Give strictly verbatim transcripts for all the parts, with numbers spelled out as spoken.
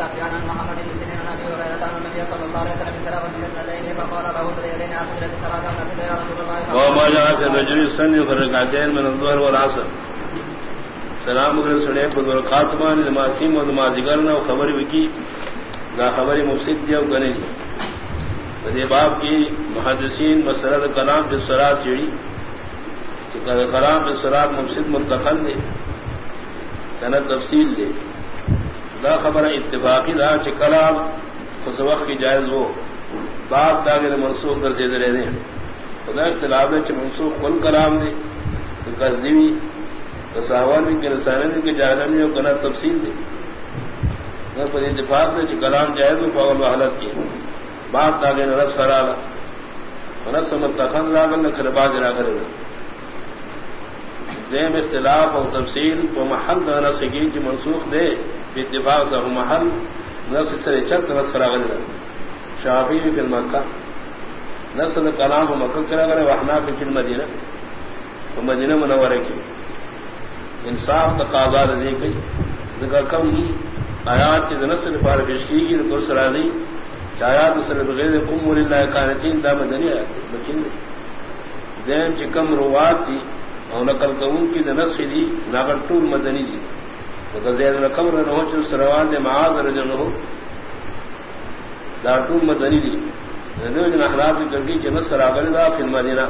سفيان عن محمد بن سنين عن ابي هريره ان النبي صلى الله عليه وسلم انصرف من الاثنتين فقال له اليدين اخرجت الصلاه ونسيت يا رسول الله وما جاء في الرجل يصلي في الركعتين من الظهر والعصر سلام اگر سڑے پر خاتمان نمازیم و نماز کرنا خبر وکی نہ خبر مفسد دیا گنے دی باب کی محدثین مسرد کلام پہ سرات چڑی کلام پہ سرات مفسد منتقل دے کنا تفصیل دے دا خبر اتفاقی دا چ کلام اس وقت کی جائز ہو باب داغے منسوخ کر سے دے دیں خدا اختلاف ہے چ منسوخ کل کلام دے قصدی تصاویر بھی کہ رسالے کے جاہلمی اور کنا تفصیل دے نہ پر اتفاق دے چ کلام جائز ہو فاول حالت کی بات داغے رس خرالا رس متخن راغل نہ خرباز را کرے دیم اختلاف اور تفصیل کو محل نہ سکی کہ منسوخ دے اتفاق سے محل نسل سے چت رس خراغل شافی فی المکہ نسل کلام و مکہ کرا کرے وحنا فی المدینہ و مدینہ منورہ کی انصاف تقاضا دے گئی ذکر کم آیات کی نسل پار پیش کی گئی قرص راضی آیات نسل بغیر قم للہ قانتین دا مدنی آیات بچین دیم چکم روات دی اور نقل قوم کی نسل دی ناغل طول مدنی دی زید رقم رہو چل سروان دے معاذ رجل ہو دا طول مدنی دی دیو جن احلاب کی کرکی جنس خرابر دا فی المدینہ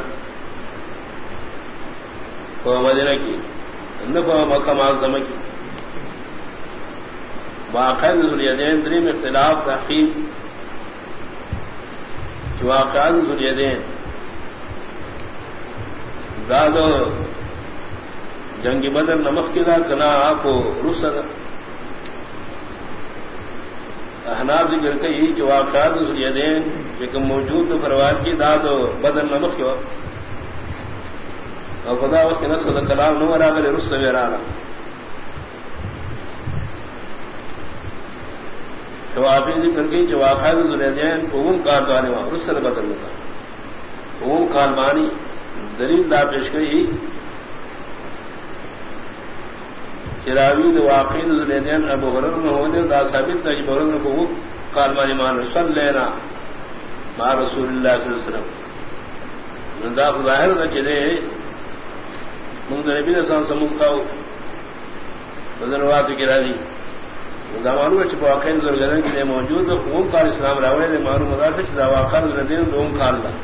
فو مدینہ کی نفع مکہ معظمہ کی واقعات ذولیدین دریم اختلاف تحقیق جو واقعات ذولیدین دادو جنگ بدر نمک کی دا کنا آپ رسد احناب ذکر کئی کہ واقعات ذولیدین جو موجود فرواد کی دادو بدر نمک کی وقت اور خدا وقت نسل کلام نو برابر رس ویرانا شوافی ذکر کی کہ واقعات ذولیدین فہم کاربانی وہاں رسل بدر میں فہم کاربانی دلیل دا پیش گئی چراوی دو واقعی ذولیدین ابو ہرر میں ہونے دا ثابت دا ابو ہرر کو وہ کاربانی مان رسول لینا مع رسول اللہ صلی اللہ علیہ وسلم دا ظاہر دا چلے منذ نبی نے سان سمجھ کھاؤ بدنوات کی راضی دا معلوم ہے چھپا واقعی ذولیدین کے لیے موجود قوم کار اسلام راوڑے دے معلوم مدارفہ چھتا واقعی ذولیدین دوم کار دا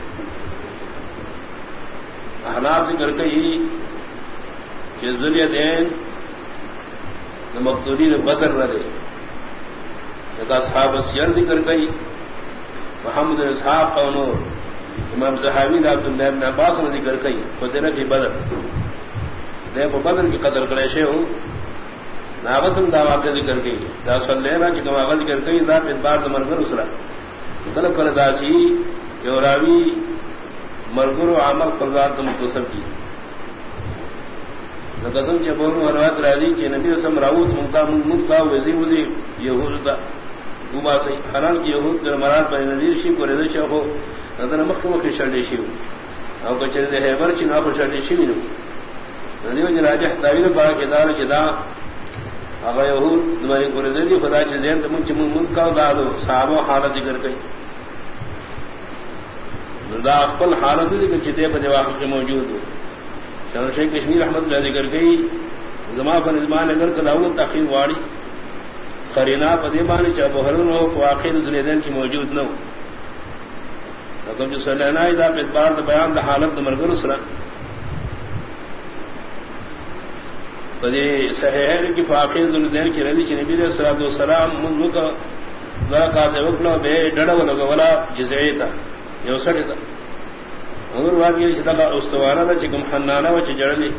احناف ذکر کئی کہ ذولیدین مقتولین بدر نہ دے جگہ صحاب سیر ذکر کئی محمد اسحاق قونور امام زہاوی عبد اللہ بن عباس نے ذکر کئی فضیلہ فی بدر دے بدر کی قدر کرے شے ہو ناغتن دا واقع ذکر کئی دا صلینا چکم آغا ذکر کئی دا پید بار دا مرگر اسرا طلب کر داسی یو راوی مرگر و عمل قرضات دا مقتصب کی قسم کے بولوں روایت راضی کہ نبی رسم راوت ممتا ممتا وزی وزی یہود دا گما سی حالان کی یہود در مراد بنی نذیر شی کو رضا شاہ ہو نظر مخمو کی شرڈی شیو او کچھ دے حیبر چی ناخو شرڈی شیو نو ندیو جن راجح تاویل پاک دار چدا اگا یہود دماری کو رضا دی خدا چی زین تمون چی ممتا دا دو صحابہ حالت ذکر کئی دا اقبل حالت ذکر چی دے پا دے واقع کے موجود ہو شاہ شیخ کشمیر احمد اللہ ذکر گئی زما پر نظمان اگر کلاوت تاخیر واڑی قرینا پدیبانی چاہ بحرن ہو واقعی ذولیدین کی موجود نہ ہو حکم جو سلینا ادا پدبار دا بیان دا حالت دا مرگر اسرا پدی صحیحین کی واقعی ذولیدین کی رضی چی نبی علیہ السلام منذ کا ذرا کاتے وقلو بے ڈڑا ولگا ولا جزعی تا یو سڑی تا اگر واقعی چیتا کا استوارا دا چکم حنانا و چی جڑلی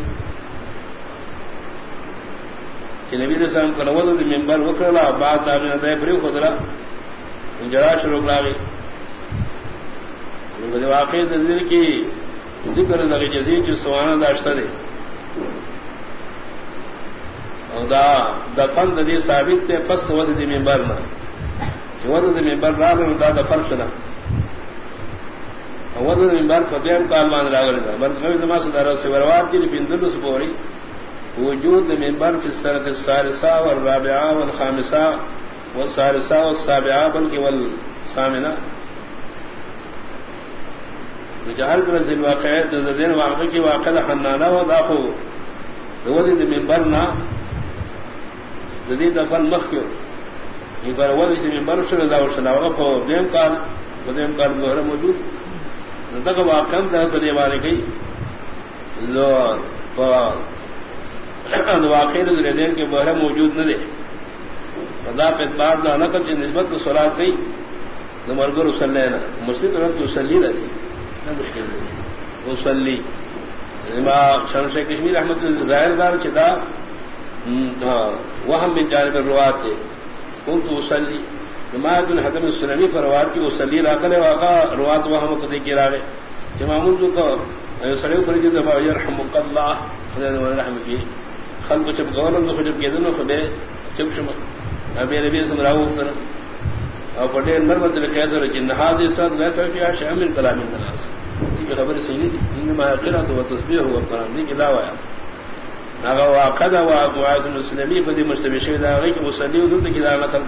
کہ نبی علیہ السلام کا نوضا دی منبر وکرلا بعد داغین دائی پریو خدرا جڑا شروع لاغی انہوں واقعی دنزیر کی ذکر داغی جزیر چی استوانا داشتا دے اور دا دا پند دی ثابت تے پست وضع دی منبر نا چی وضع دی منبر راغن دا دا فرق شدا وضع منبر کو دیم کالمان راغلی دا مرکوی زمان صدارہ سے وروات کی پندل سپوری وجود منبر فی السنة الثالثة والرابعة والخامسة والسارسہ والسابعہ بلکہ والسامنہ جہر کر ذل واقع دین واقع کی واقع حنانہ و داخو دوزید منبرنا جدید دفن مخیو یہ پر وزید منبر شر دا ورشنا وقف دیم کار دیم کار گوہر موجود تک واقع دا دیوانے کی جو واقع ذل دین کے گوہر موجود نہ دے خدا پہ اعتبار دا نقل چ نسبت تو صلاۃ کی نمرگر وسلینا مسلم رت وسلی رہی مشکل ہے وسلی امام شمس کشمیر احمد ظاہر دار چدا وہم من جانب الروات كنت وسلی امام بن حاتم السلمی فروات کی وسلی راکل واقع روات وہم کو دیکھ راغے امام جو کو سڑے پر جو دفع يرحمك الله خدا رحم کی خلق چپ گورم تو جب کہدن خبے چپ شما ابھی نبی صلی اللہ علیہ وسلم اور پٹے مرمت القیاض رجن هذه صد لا فيها شيء من كلام الناس یہ خبر صحیح نہیں انما قرات و تسبیح و قران دی کلا وایا ناغا واقد و معاذ المسلمی فدی مستبشی دا گئی کہ مصلی ودت کی دا نقل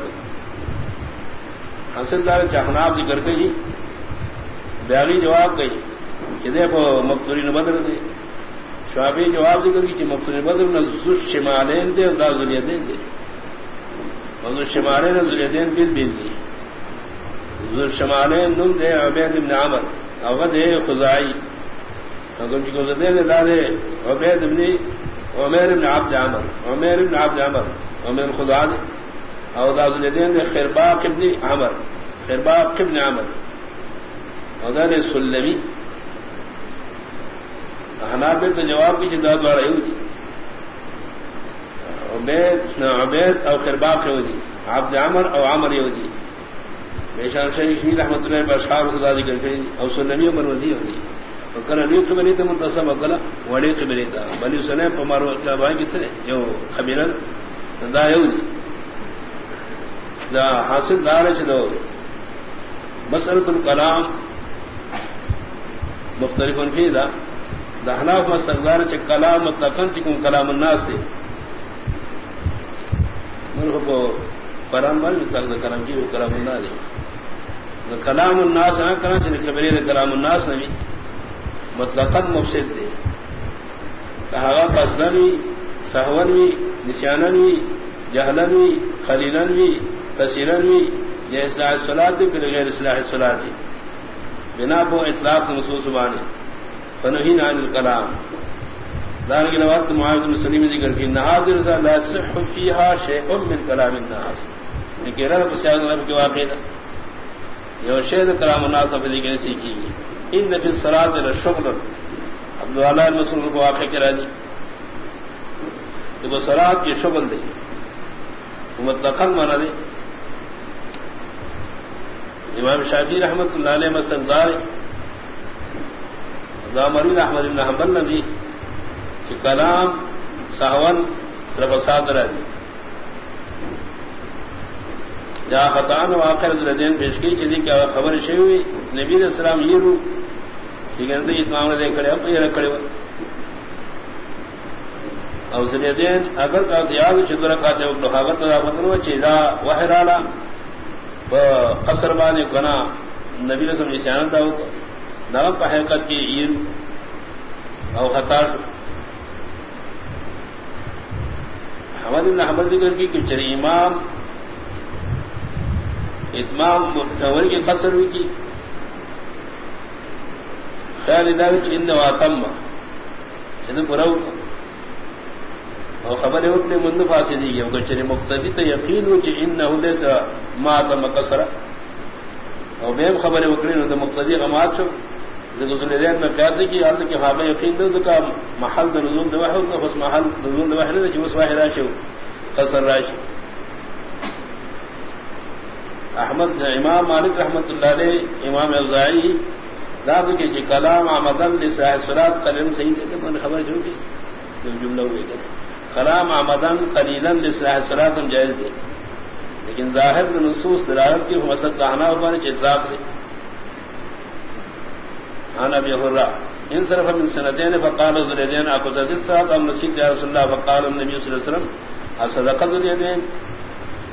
حاصل دار جہناب ذکر گئی بیاغی جواب گئی کہ دے کو مقتولین بدر دے شعبی جواب ذکر کی کہ مقتولین بدر نزل شمالین دے دا ذلیتین دے وذو شمالین ذلیتین بل بل دی ذو شمالین نم دے عبید بن عمر اوغد ہے خزائی اگر جو زدے دے دادے عبید بن عمر بن عبد عمر عمر بن عبد عمر عمر خزائی او دا ذلیتین دے خرباق بن عمر خرباق بن عمر او دا دے سلمی حنابل تو جواب کی چندہ دوارا یہودی عبید عبید او خرباق یہودی عبد عمر او عمر یہودی بیشان شریف کشمیر رحمۃ اللہ پر اشعار صدا ذکر کری او سلمی و مروزی یہودی وکنا لیو قبلی تا منتصب اقلا وڑی قبلی تا بلی سنے پمارو اقلابائی کی سنے یو خبیرن دا یہودی دا حاصل دار چدو مسئلۃ الکلام مختلف فی دا دا حناف مستقدار چ کلام مطلقاً چکم کلام الناس سے مرخ کو قرآن بار مطلق دا کلام کی وہ کلام اللہ دے دا کلام الناس نہ کرنا چلے خبری دا کلام الناس نبی مطلقاً مفسد دے کہا قصدنوی سہونوی نسیاننوی جہلنوی خلیلنوی کثیرنوی یہ اصلاح الصلاۃ دے کہ غیر اصلاح الصلاۃ بنا کو اطلاق نصوص بانے فنهين عن الكلام دار کی روایت معاذ بن سلیم ذکر کی نحاضر لا يصح فيها شيء من كلام الناس لیکن رب سیاق رب کے واقعہ یہ شیء کلام الناس پر ذکر سیکھی ان فی الصلاۃ لشغل عبد الله المسعود کو واقعہ کرا دی تو صلاۃ کی شغل دے مطلقاً مانا دے امام شافعی رحمۃ اللہ علیہ مستقدار مرید احمد بن حنبل نبی کہ کلام سہون صرف صادر ہے جا خطان واخر الدین پیش کی چلی کیا خبر شی ہوئی نبی علیہ السلام یہ رو کہ گندے اتمام نے کھڑے اب یہ کھڑے ہوئے اور زلیدین اگر کا دیاب چدرا کاتے وہ لحاظت ادا فتنو چیزا وحرالا قصر بانے گنا نبی علیہ السلام اسیانت داو نام پہ حقیقت کی عید او خطار حمد بن حنبل ذکر کی کہ چری امام اتمام محتور کی قصر ہوئی کی خیال اداوچ ان واتم ان پرو اور خبر اٹھنے منذ فاسدی ہے کہ چری مقتدی تو یقین ہو کہ انه ليس ما تم قصر اور بے خبر وکڑی نو مقتدی غمات چھو ذکر میں قیاس کی حالت کے خواب یقین دو کا محل نزول دو ہے تو اس محل نزول دو ہے جو اس واحد راشو قصر راشو احمد امام مالک رحمۃ اللہ علیہ امام اوزاعی داد کے کہ کلام عمدن لصاحب الصلاۃ قلن صحیح ہے کہ خبر جو کہ جملہ ہوئی کہ کلام عمدن قلیلا لصاحب الصلاۃ ہم جائز دے لیکن ظاہر نصوص دلالت کی مسد کہنا ہمارے اطلاق دے عن ابي هريره انصرف من سنتين فقال ذو اليدين اخذت الصلاه ام نسيت يا رسول الله فقال النبي صلى الله عليه وسلم اصدق ذو اليدين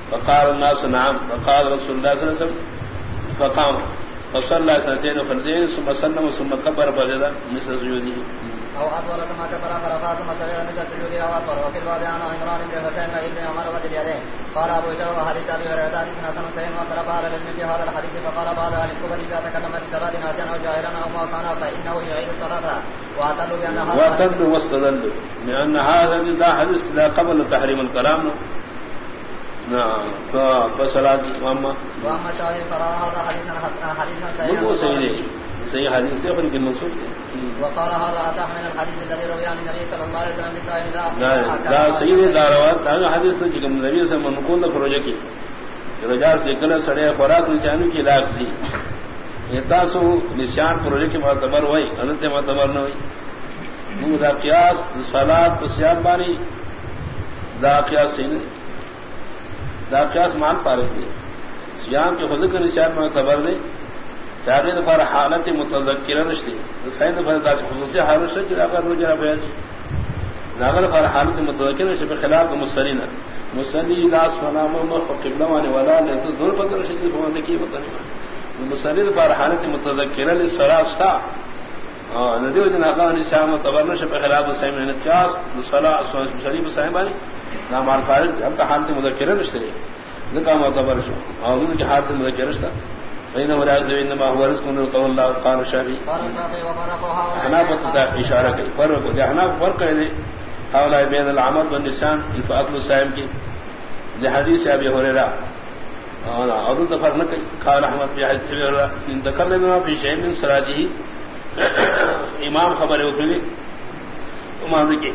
فقال الناس نعم فقال رسول الله صلى الله عليه وسلم فقام فصلى سنتين فردين ثم سلم ثم كبر فسجد مثل سجوده او اطول كما كبر فرفع ثم سجد مثل سجوده او اطول. وفي الباب عن عمران بن حسين وابن عمر رضي اليدين قال ابو جهل وحديث ابي هريره حديث حسن صحيح واختلف اهل العلم في هذا الحديث فقال بعض اهل الكفر اذا تكلم في صلاه ناسيا او جاهلا او ما كان فانه يعيد الصلاه واعتدوا بان هذا واعتدوا واستدلوا لان هذا ذا حديث لا قبل تحريم الكلام نعم فصلاه واما واما شاهد فرا هذا حديثا حديثا صحيح صحيح صحيح حديث سے خود المنصوص وقال هذا اتى من الحديث الذي روي عن النبي صلى الله عليه وسلم بسائر لا لا صحیح داروات دا حدیث سے جب نبی سے منقول پروجہ کی رجال کے کلا سڑے خوراک نشانوں کی لاکھ سی یہ تاسو نشان پروجہ کی معتبر ہوئی انت معتبر نہ ہوئی وہ دا قیاس صلات صيام بانی دا قیاس نہیں دا قیاس مان پارے دی صيام کے خود کا نشان معتبر دے چاہے تو پر حالت متذکرہ نشتی سید پر داس خصوصی حالت سے جڑا کر روزہ بیان ناگر پر حالت متذکرہ سے خلاف مصلینا مصلی لاس منام قبلہ وانے والا نے تو دور پر شکل بوند کی بتانے مصلی پر حالت متذکرہ للصلاۃ تھا اور ندیو جناقہ نشام متبرن سے خلاف سیم نے قیاس صلاۃ شریف صاحبانی نام الفارق اب حالت متذکرہ نشتی ذکر معتبر شو اور ان کی حالت متذکرہ تھا بين وراء انما هو رزق من قول الله قال الشافعي انا بتدا اشارہ کی فرق ہے انا فرق ہے حوالہ بین العمد والنسان فاكل الصائم کی لحدیث ابی ہریرہ اور تو فرق نہ قال احمد بن حدیث ابی ہریرہ ان تکلمنا في شيء من صلاته امام خبر ہے کہ امام کی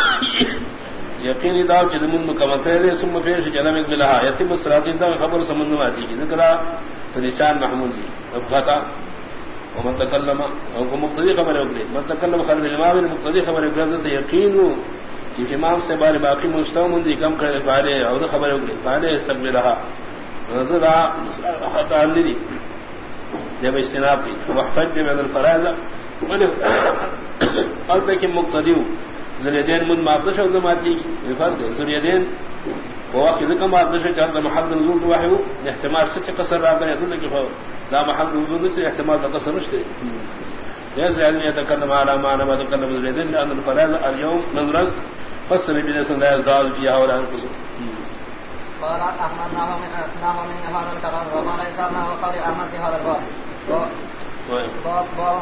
یقینی داو جن من مکمل کرے ثم پھر جنم بلا یتیم الصلاۃ ان خبر سمجھ میں آتی ہے ذکر نشان محمود دی ابغتا ومن تكلم او مقتدی خبر ہے من تكلم خلف الامام المقتدی خبر ہے کہ یقین کہ امام سے بارے باقی مستومن دی کم کرے پہلے اور خبر ہے پہلے استقبلها ذرا خطا لدی جب اجتناب کی واحتج من الفرائض قال کہ مقتدی ذلیدین من معبدش او ذماتی فرض ذلیدین وواقع ذکر معبدش چاہتا محل نزول وحیو احتمال سچ قصر راتا ہے تو کہ لا محل نزول سے احتمال قصر نشتے جیسے علم يتكلم على معنى ما تكلم ذلیدین لأن الفرائض اليوم نمرز فصل بنسن لا يزداد فيها ولا ينقص قال احمد نحو من هذا الكلام وقال إسحاق نحو قول احمد في هذا الباب